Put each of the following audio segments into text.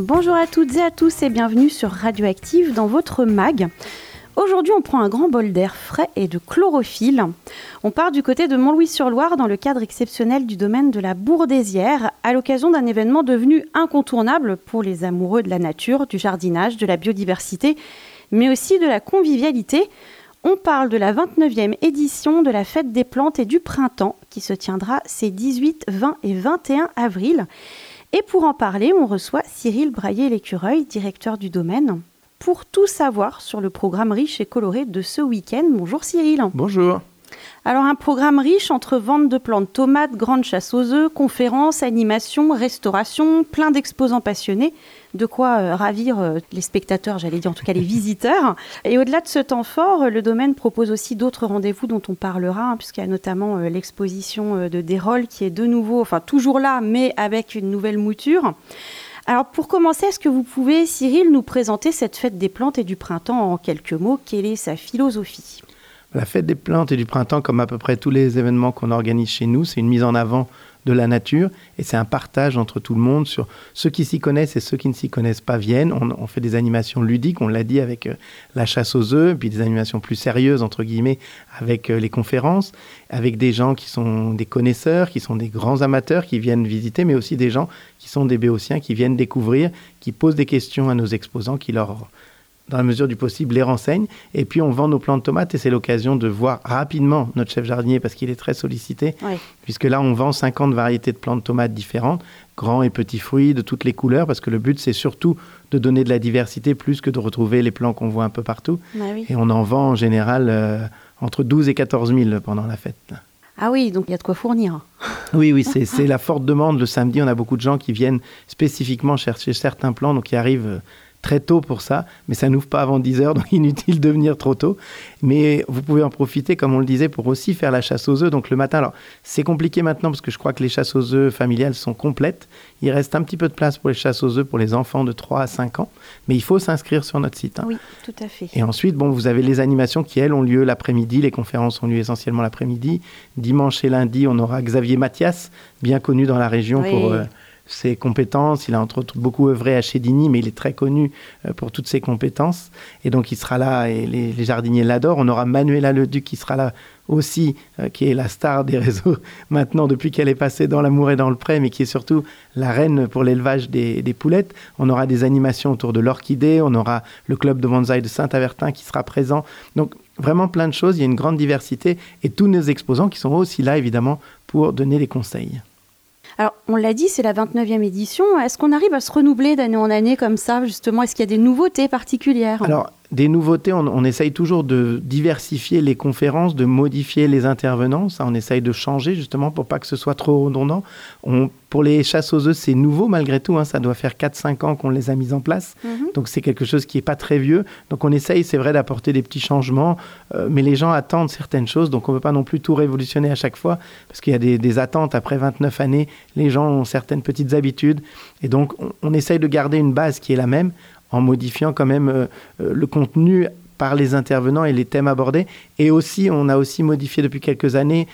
Bonjour à toutes et à tous et bienvenue sur Radioactive dans votre mag. Aujourd'hui, on prend un grand bol d'air frais et de chlorophylle. On part du côté de Montlouis-sur-Loire dans le cadre exceptionnel du domaine de la Bourdaisière à l'occasion d'un événement devenu incontournable pour les amoureux de la nature, du jardinage, de la biodiversité, mais aussi de la convivialité. On parle de la 29e édition de la Fête des plantes et du printemps qui se tiendra ces 18, 20 et 21 avril. Et pour en parler, on reçoit Cyril Braillé-Lécureuil, directeur du domaine, pour tout savoir sur le programme riche et coloré de ce week-end. Bonjour Cyril. Bonjour. Alors un programme riche entre vente de plantes tomates, grande chasse aux œufs, conférences, animations, restauration, plein d'exposants passionnés, de quoi ravir les spectateurs, j'allais dire en tout cas les visiteurs. Et au-delà de ce temps fort, le domaine propose aussi d'autres rendez-vous dont on parlera, puisqu'il y a notamment l'exposition de Dérolle qui est de nouveau, enfin toujours là, mais avec une nouvelle mouture. Alors pour commencer, est-ce que vous pouvez, Cyril, nous présenter cette fête des plantes et du printemps en quelques mots? Quelle est sa philosophie? La fête des plantes et du printemps, comme à peu près tous les événements qu'on organise chez nous, c'est une mise en avant de la nature et c'est un partage entre tout le monde sur ceux qui s'y connaissent et ceux qui ne s'y connaissent pas viennent. On fait des animations ludiques, on l'a dit, avec la chasse aux œufs, puis des animations plus sérieuses, entre guillemets, avec les conférences, avec des gens qui sont des connaisseurs, qui sont des grands amateurs, qui viennent visiter, mais aussi des gens qui sont des béotiens, qui viennent découvrir, qui posent des questions à nos exposants, qui leur, dans la mesure du possible, les renseignent. Et puis, on vend nos plants de tomates et c'est l'occasion de voir rapidement notre chef jardinier parce qu'il est très sollicité. Oui. Puisque là, on vend 50 variétés de plants de tomates différentes, grands et petits fruits de toutes les couleurs, parce que le but, c'est surtout de donner de la diversité plus que de retrouver les plants qu'on voit un peu partout. Oui. Et on en vend en général entre 12 et 14 000 pendant la fête. Ah oui, donc il y a de quoi fournir. Oui, c'est la forte demande. Le samedi, on a beaucoup de gens qui viennent spécifiquement chercher certains plants, donc qui arrivent très tôt pour ça, mais ça n'ouvre pas avant 10h, donc inutile de venir trop tôt. Mais vous pouvez en profiter, comme on le disait, pour aussi faire la chasse aux œufs. Donc le matin, alors c'est compliqué maintenant parce que je crois que les chasses aux œufs familiales sont complètes. Il reste un petit peu de place pour les chasses aux œufs pour les enfants de 3 à 5 ans, mais il faut s'inscrire sur notre site. Oui, tout à fait. Et ensuite, vous avez les animations qui, elles, ont lieu l'après-midi. Les conférences ont lieu essentiellement l'après-midi. Dimanche et lundi, on aura Xavier Mathias, bien connu dans la région pour ses compétences. Il a entre autres beaucoup œuvré à Chédigny, mais il est très connu pour toutes ses compétences. Et donc, il sera là et les jardiniers l'adorent. On aura Manuela Leduc qui sera là aussi, qui est la star des réseaux maintenant depuis qu'elle est passée dans l'amour et dans le pré, mais qui est surtout la reine pour l'élevage des poulettes. On aura des animations autour de l'orchidée. On aura le club de bonsaï de Saint-Avertin qui sera présent. Donc, vraiment plein de choses. Il y a une grande diversité et tous nos exposants qui sont aussi là, évidemment, pour donner des conseils. Alors, on l'a dit, c'est la 29e édition. Est-ce qu'on arrive à se renouveler d'année en année comme ça, justement? Est-ce qu'il y a des nouveautés particulières? Alors, des nouveautés, on essaye toujours de diversifier les conférences, de modifier les intervenants. Ça, on essaye de changer, justement, pour pas que ce soit trop redondant. Pour les chasses aux œufs, c'est nouveau, malgré tout. Ça doit faire 4-5 ans qu'on les a mises en place. Donc, c'est quelque chose qui n'est pas très vieux. Donc, on essaye, c'est vrai, d'apporter des petits changements. Mais les gens attendent certaines choses. Donc, on ne peut pas non plus tout révolutionner à chaque fois. Parce qu'il y a des attentes. Après 29 années, les gens ont certaines petites habitudes. Et donc, on essaye de garder une base qui est la même, en modifiant quand même le contenu par les intervenants et les thèmes abordés. Et aussi, on a aussi modifié depuis quelques années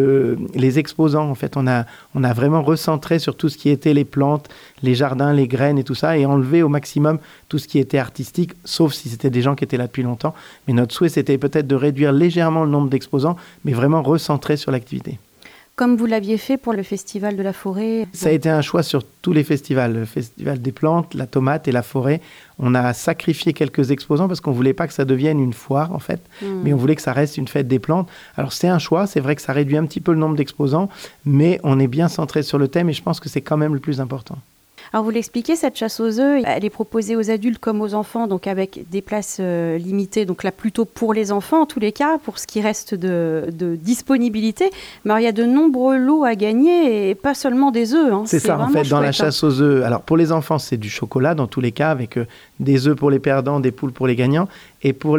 les exposants. En fait, on a vraiment recentré sur tout ce qui était les plantes, les jardins, les graines et tout ça, et enlevé au maximum tout ce qui était artistique, sauf si c'était des gens qui étaient là depuis longtemps. Mais notre souhait, c'était peut-être de réduire légèrement le nombre d'exposants, mais vraiment recentrer sur l'activité. Comme vous l'aviez fait pour le Festival de la Forêt. Ça a été un choix sur tous les festivals. Le Festival des plantes, la tomate et la forêt. On a sacrifié quelques exposants parce qu'on ne voulait pas que ça devienne une foire, en fait. Mais on voulait que ça reste une fête des plantes. Alors, c'est un choix. C'est vrai que ça réduit un petit peu le nombre d'exposants. Mais on est bien centré sur le thème et je pense que c'est quand même le plus important. Alors vous l'expliquez, cette chasse aux œufs, elle est proposée aux adultes comme aux enfants, donc avec des places limitées, donc là plutôt pour les enfants en tous les cas, pour ce qui reste de disponibilité. Mais alors, il y a de nombreux lots à gagner et pas seulement des œufs. C'est ça, en fait, dans la chasse aux œufs. Alors pour les enfants, c'est du chocolat dans tous les cas, avec des œufs pour les perdants, des poules pour les gagnants. Et pour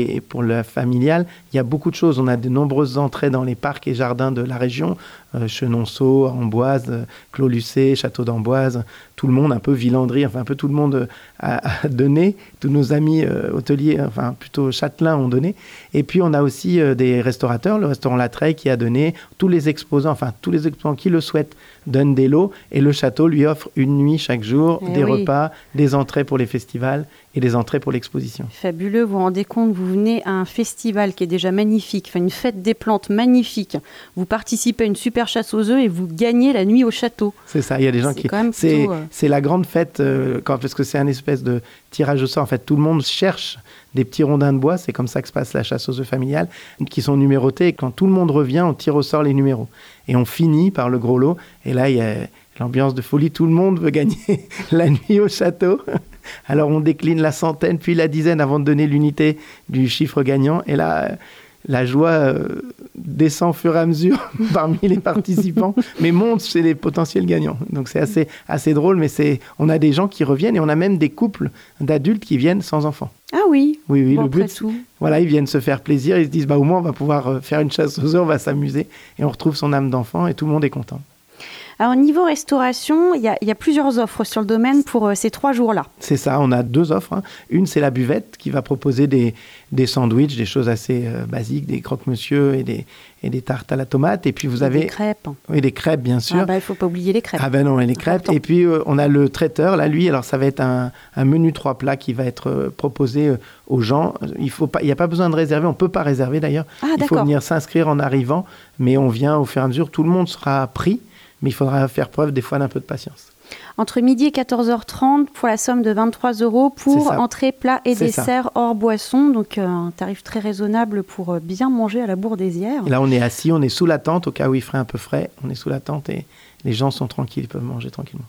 la familiale, il y a beaucoup de choses. On a de nombreuses entrées dans les parcs et jardins de la région. Chenonceau, Amboise, Clos-Lucé, Château d'Amboise, tout le monde, un peu Villandry, enfin un peu tout le monde a donné. Tous nos amis hôteliers, enfin plutôt châtelains ont donné. Et puis on a aussi des restaurateurs, le restaurant La Treille qui a donné. Tous les exposants qui le souhaitent donnent des lots. Et le château lui offre une nuit chaque jour, des repas, des entrées pour les festivals et des entrées pour l'exposition. Fabuleux, vous vous rendez compte, vous venez à un festival qui est déjà magnifique, enfin une fête des plantes magnifique, vous participez à une super chasse aux œufs et vous gagnez la nuit au château. C'est ça, il y a des gens c'est la grande fête, parce que c'est un espèce de tirage au sort, en fait tout le monde cherche des petits rondins de bois, c'est comme ça que se passe la chasse aux œufs familiale, qui sont numérotés, et quand tout le monde revient, on tire au sort les numéros. Et on finit par le gros lot, et là il y a l'ambiance de folie, tout le monde veut gagner la nuit au château. Alors on décline la centaine, puis la dizaine avant de donner l'unité du chiffre gagnant. Et là, la joie descend au fur et à mesure parmi les participants, mais monte chez les potentiels gagnants. Donc c'est assez drôle, mais on a des gens qui reviennent et on a même des couples d'adultes qui viennent sans enfants. Ah oui. Oui, bon, le but, ils viennent se faire plaisir, ils se disent au moins on va pouvoir faire une chasse aux œufs, on va s'amuser et on retrouve son âme d'enfant et tout le monde est content. Alors, niveau restauration, il y a plusieurs offres sur le domaine pour ces 3 jours-là. C'est ça, on a 2 offres. Une, c'est la buvette qui va proposer des sandwichs, des choses assez basiques, des croque-monsieur et des tartes à la tomate. Et puis vous avez... Des crêpes. Oui, des crêpes, bien sûr. Il ne faut pas oublier les crêpes. Ah ben non, et les crêpes. Et puis on a le traiteur, là, lui, alors ça va être un menu 3 plats qui va être proposé aux gens. Il n'y a pas besoin de réserver, on ne peut pas réserver d'ailleurs. Il faut venir s'inscrire en arrivant, mais on vient au fur et à mesure, tout le monde sera pris. Mais il faudra faire preuve des fois d'un peu de patience. Entre midi et 14h30 pour la somme de 23 € pour entrée, plat et dessert hors boisson. Donc un tarif très raisonnable pour bien manger à la Bourdaisière. Et là on est assis, on est sous la tente au cas où il ferait un peu frais. On est sous la tente et les gens sont tranquilles, ils peuvent manger tranquillement.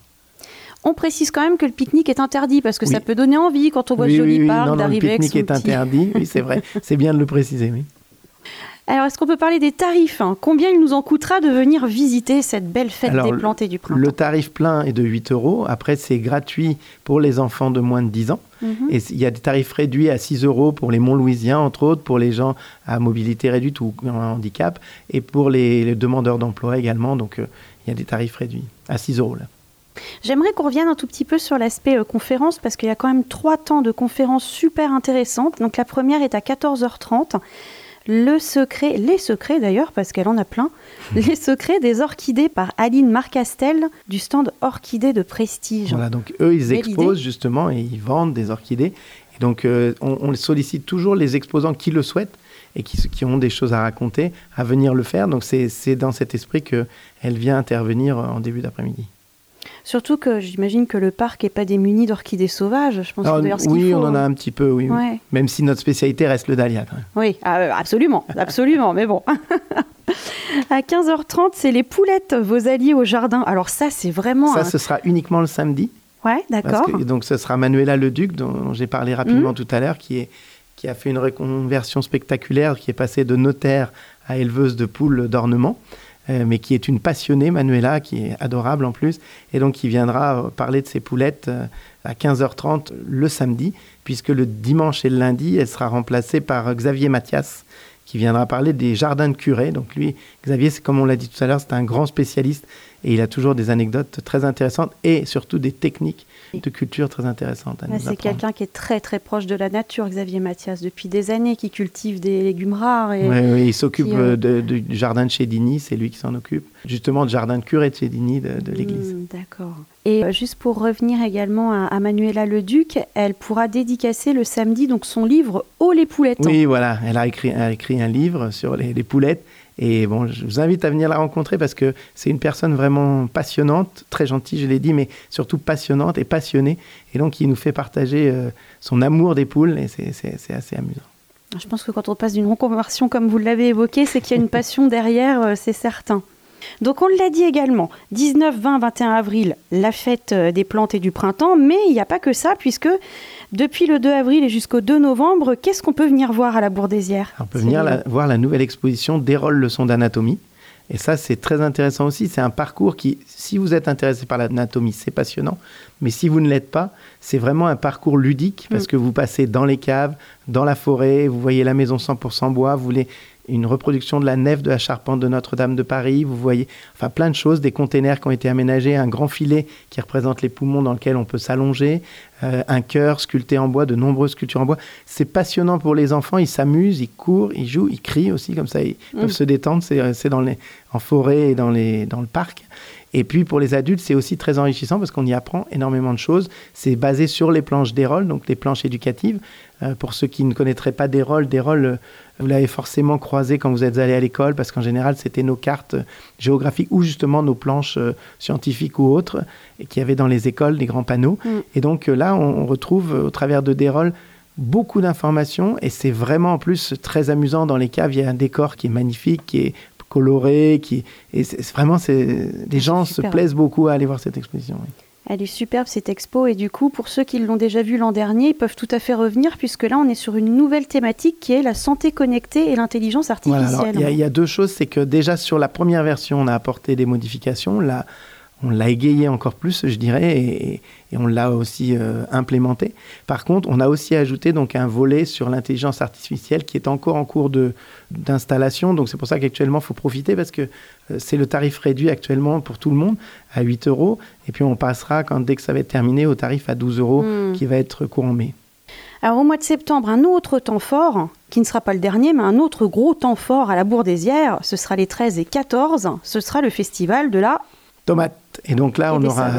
On précise quand même que le pique-nique est interdit parce que ça peut donner envie quand on voit ce joli parc d'arriver avec son petit... Le pique-nique est interdit, oui c'est vrai. C'est bien de le préciser, oui. Alors, est-ce qu'on peut parler des tarifs ? Combien il nous en coûtera de venir visiter cette belle fête des plantes et du printemps ? Le tarif plein est de 8 €. Après, c'est gratuit pour les enfants de moins de 10 ans. Et il y a des tarifs réduits à 6 € pour les Montlouisiens, entre autres, pour les gens à mobilité réduite ou en handicap, et pour les demandeurs d'emploi également. Donc, il y a des tarifs réduits à 6 € là. J'aimerais qu'on revienne un tout petit peu sur l'aspect conférence, parce qu'il y a quand même 3 temps de conférences super intéressantes. Donc, la première est à 14h30. Les secrets d'ailleurs, parce qu'elle en a plein, les secrets des orchidées par Aline Marcastel du stand Orchidées de Prestige. Voilà, donc eux, ils exposent justement et ils vendent des orchidées. Et donc, on sollicite toujours les exposants qui le souhaitent et qui ont des choses à raconter, à venir le faire. Donc, c'est dans cet esprit qu'elle vient intervenir en début d'après-midi. Surtout que j'imagine que le parc n'est pas démuni d'orchidées sauvages. Je pense qu'il doit y avoir ce qu'il faut. Oui, on en a un petit peu, oui. Même si notre spécialité reste le dahlia quand même. Oui, absolument, mais bon. À 15h30, c'est les poulettes, vos alliés au jardin. Alors ça, c'est vraiment... Ça, ce sera uniquement le samedi. Ouais, d'accord. Donc ce sera Manuela Leduc, dont j'ai parlé rapidement tout à l'heure, qui a fait une reconversion spectaculaire, qui est passée de notaire à éleveuse de poules d'ornement. Mais qui est une passionnée, Manuela, qui est adorable en plus, et donc qui viendra parler de ses poulettes à 15h30 le samedi, puisque le dimanche et le lundi, elle sera remplacée par Xavier Mathias, qui viendra parler des jardins de curés. Donc lui, Xavier, c'est comme on l'a dit tout à l'heure, c'est un grand spécialiste, et il a toujours des anecdotes très intéressantes, et surtout des techniques de culture très intéressantes à nous apprendre. C'est quelqu'un qui est très très proche de la nature, Xavier Mathias, depuis des années, qui cultive des légumes rares. Oui, il s'occupe du jardin de Chédigny, c'est lui qui s'en occupe, justement du jardin de curé de Chédigny, de l'église. D'accord. Et juste pour revenir également à Manuela Leduc, elle pourra dédicacer le samedi donc son livre « Oh les poulettes ». Oui, voilà, elle a écrit un livre sur les poulettes. Et bon, je vous invite à venir la rencontrer parce que c'est une personne vraiment passionnante, très gentille, je l'ai dit, mais surtout passionnante et passionnée. Et donc, il nous fait partager son amour des poules et c'est assez amusant. Je pense que quand on passe d'une reconversion comme vous l'avez évoqué, c'est qu'il y a une passion derrière, c'est certain. Donc on l'a dit également, 19, 20, 21 avril, la fête des plantes et du printemps, mais il n'y a pas que ça, puisque depuis le 2 avril et jusqu'au 2 novembre, qu'est-ce qu'on peut venir voir à la Bourdaisière ? On peut venir voir la nouvelle exposition Dérolle leçons d'anatomie. Et ça, c'est très intéressant aussi. C'est un parcours qui, si vous êtes intéressé par l'anatomie, c'est passionnant. Mais si vous ne l'êtes pas, c'est vraiment un parcours ludique parce que vous passez dans les caves, dans la forêt, vous voyez la maison 100% bois, vous voulez une reproduction de la nef de la charpente de Notre-Dame de Paris, vous voyez plein de choses, des containers qui ont été aménagés, un grand filet qui représente les poumons dans lequel on peut s'allonger, un cœur sculpté en bois, de nombreuses sculptures en bois. C'est passionnant pour les enfants, ils s'amusent, ils courent, ils jouent, ils crient aussi, comme ça ils peuvent se détendre, c'est en forêt et dans le parc. Et puis pour les adultes, c'est aussi très enrichissant parce qu'on y apprend énormément de choses. C'est basé sur les planches d'Hérold, donc les planches éducatives. Pour ceux qui ne connaîtraient pas d'Hérold, vous l'avez forcément croisé quand vous êtes allé à l'école parce qu'en général, c'était nos cartes géographiques ou justement nos planches scientifiques ou autres qu'il y avait dans les écoles, des grands panneaux. Et donc là, on retrouve au travers de d'Hérold beaucoup d'informations et c'est vraiment en plus très amusant. Dans les caves, il y a un décor qui est magnifique, qui est coloré, les gens se plaisent beaucoup à aller voir cette exposition. Oui. Elle est superbe cette expo et du coup pour ceux qui l'ont déjà vue l'an dernier, ils peuvent tout à fait revenir puisque là on est sur une nouvelle thématique qui est la santé connectée et l'intelligence artificielle. Voilà, il y a deux choses, c'est que déjà sur la première version on a apporté des modifications, on l'a égayé encore plus, je dirais, et on l'a aussi implémenté. Par contre, on a aussi ajouté donc un volet sur l'intelligence artificielle qui est encore en cours d'installation. Donc, c'est pour ça qu'actuellement, il faut profiter parce que c'est le tarif réduit actuellement pour tout le monde à 8 €. Et puis, on passera, dès que ça va être terminé, au tarif à 12 € qui va être courant mai. Alors, au mois de septembre, un autre temps fort, qui ne sera pas le dernier, mais un autre gros temps fort à la Bourdaissière, ce sera les 13 et 14, ce sera le festival de la tomate. Et donc là,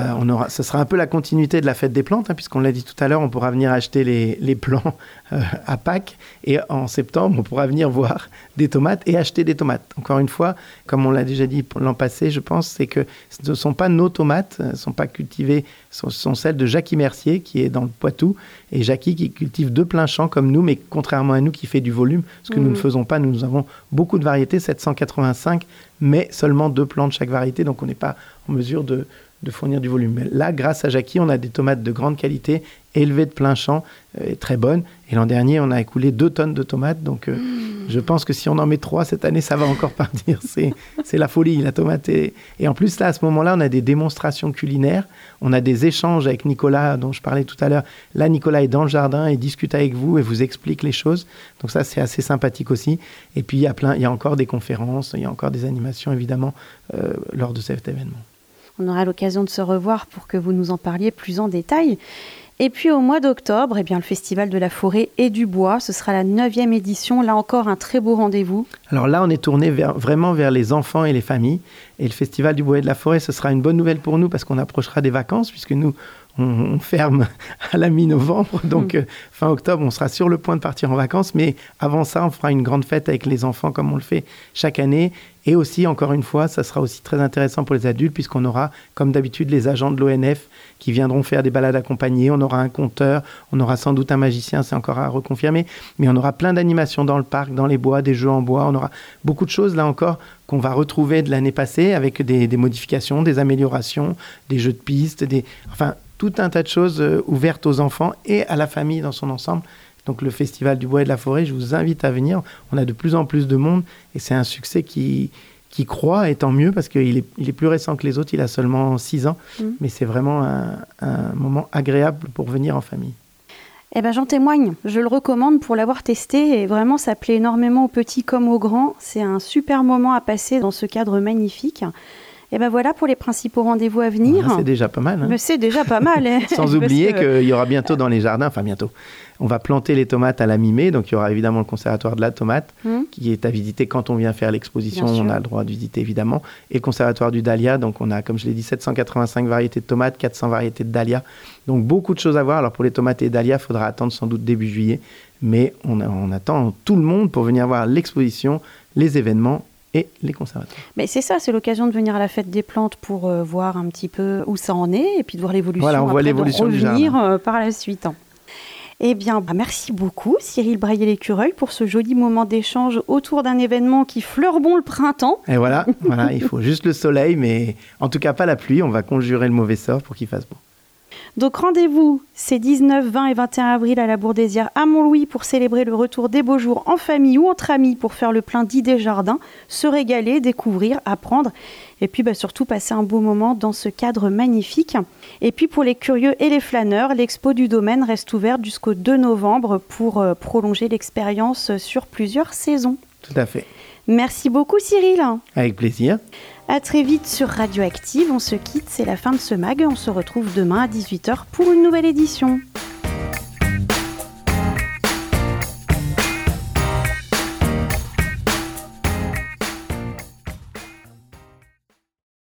ce sera un peu la continuité de la fête des plantes, puisqu'on l'a dit tout à l'heure, on pourra venir acheter les plants à Pâques. Et en septembre, on pourra venir voir des tomates et acheter des tomates. Encore une fois, comme on l'a déjà dit l'an passé, je pense, c'est que ce ne sont pas nos tomates, elles ne sont pas cultivées, ce sont celles de Jackie Mercier, qui est dans le Poitou. Et Jackie qui cultive de plein champ comme nous, mais contrairement à nous qui fait du volume, ce que nous ne faisons pas, nous avons beaucoup de variétés, 785, mais seulement 2 plants de chaque variété, donc on n'est pas en mesure de fournir du volume. Mais là, grâce à Jackie, on a des tomates de grande qualité, élevées de plein champ, très bonnes. Et l'an dernier, on a écoulé 2 tonnes de tomates. Donc, je pense que si on en met 3 cette année, ça va encore partir. C'est la folie, la tomate. Et en plus, là, à ce moment-là, on a des démonstrations culinaires. On a des échanges avec Nicolas, dont je parlais tout à l'heure. Là, Nicolas est dans le jardin et discute avec vous et vous explique les choses. Donc ça, c'est assez sympathique aussi. Et puis, il y a encore des conférences, il y a encore des animations, évidemment, lors de cet événement. On aura l'occasion de se revoir pour que vous nous en parliez plus en détail. Et puis au mois d'octobre, le Festival de la forêt et du bois, ce sera la 9e édition. Là encore, un très beau rendez-vous. Alors là, on est tourné vraiment vers les enfants et les familles. Et le Festival du bois et de la forêt, ce sera une bonne nouvelle pour nous parce qu'on approchera des vacances, puisque nous, on ferme à la mi-novembre. Donc, fin octobre, on sera sur le point de partir en vacances. Mais avant ça, on fera une grande fête avec les enfants comme on le fait chaque année. Et aussi, encore une fois, ça sera aussi très intéressant pour les adultes puisqu'on aura, comme d'habitude, les agents de l'ONF qui viendront faire des balades accompagnées. On aura un conteur, on aura sans doute un magicien, c'est encore à reconfirmer. Mais on aura plein d'animations dans le parc, dans les bois, des jeux en bois. On aura beaucoup de choses, là encore, qu'on va retrouver de l'année passée avec des modifications, des améliorations, des jeux de piste, tout un tas de choses ouvertes aux enfants et à la famille dans son ensemble. Donc le Festival du bois et de la forêt, je vous invite à venir. On a de plus en plus de monde et c'est un succès qui croît, et tant mieux parce qu'il est plus récent que les autres, il a seulement 6 ans. Mais c'est vraiment un moment agréable pour venir en famille. J'en témoigne, je le recommande pour l'avoir testé et vraiment ça plaît énormément aux petits comme aux grands. C'est un super moment à passer dans ce cadre magnifique. Voilà pour les principaux rendez-vous à venir. C'est déjà pas mal. Mais c'est déjà pas mal. Sans oublier qu'il y aura bientôt dans les jardins, bientôt, on va planter les tomates à la mi-mai. Donc il y aura évidemment le conservatoire de la tomate qui est à visiter quand on vient faire l'exposition. On a le droit de visiter évidemment. Et le conservatoire du dahlia. Donc on a, comme je l'ai dit, 785 variétés de tomates, 400 variétés de dahlia. Donc beaucoup de choses à voir. Alors pour les tomates et les dahlias, il faudra attendre sans doute début juillet. Mais on attend tout le monde pour venir voir l'exposition, les événements et les conservateurs. Mais c'est ça, c'est l'occasion de venir à la fête des plantes pour voir un petit peu où ça en est et puis de voir l'évolution. Voilà, on voit l'évolution du jardin. Par la suite. Merci beaucoup Cyril Braillé-Lécureuil pour ce joli moment d'échange autour d'un événement qui fleure bon le printemps. Et voilà, il faut juste le soleil, mais en tout cas pas la pluie. On va conjurer le mauvais sort pour qu'il fasse beau. Donc rendez-vous ces 19, 20 et 21 avril à la Bourdaissière à Montlouis pour célébrer le retour des beaux jours en famille ou entre amis pour faire le plein d'idées jardin, se régaler, découvrir, apprendre et puis surtout passer un beau moment dans ce cadre magnifique. Et puis pour les curieux et les flâneurs, l'expo du domaine reste ouverte jusqu'au 2 novembre pour prolonger l'expérience sur plusieurs saisons. Tout à fait. Merci beaucoup Cyril. Avec plaisir. À très vite sur Radioactive. On se quitte, c'est la fin de ce mag. On se retrouve demain à 18h pour une nouvelle édition.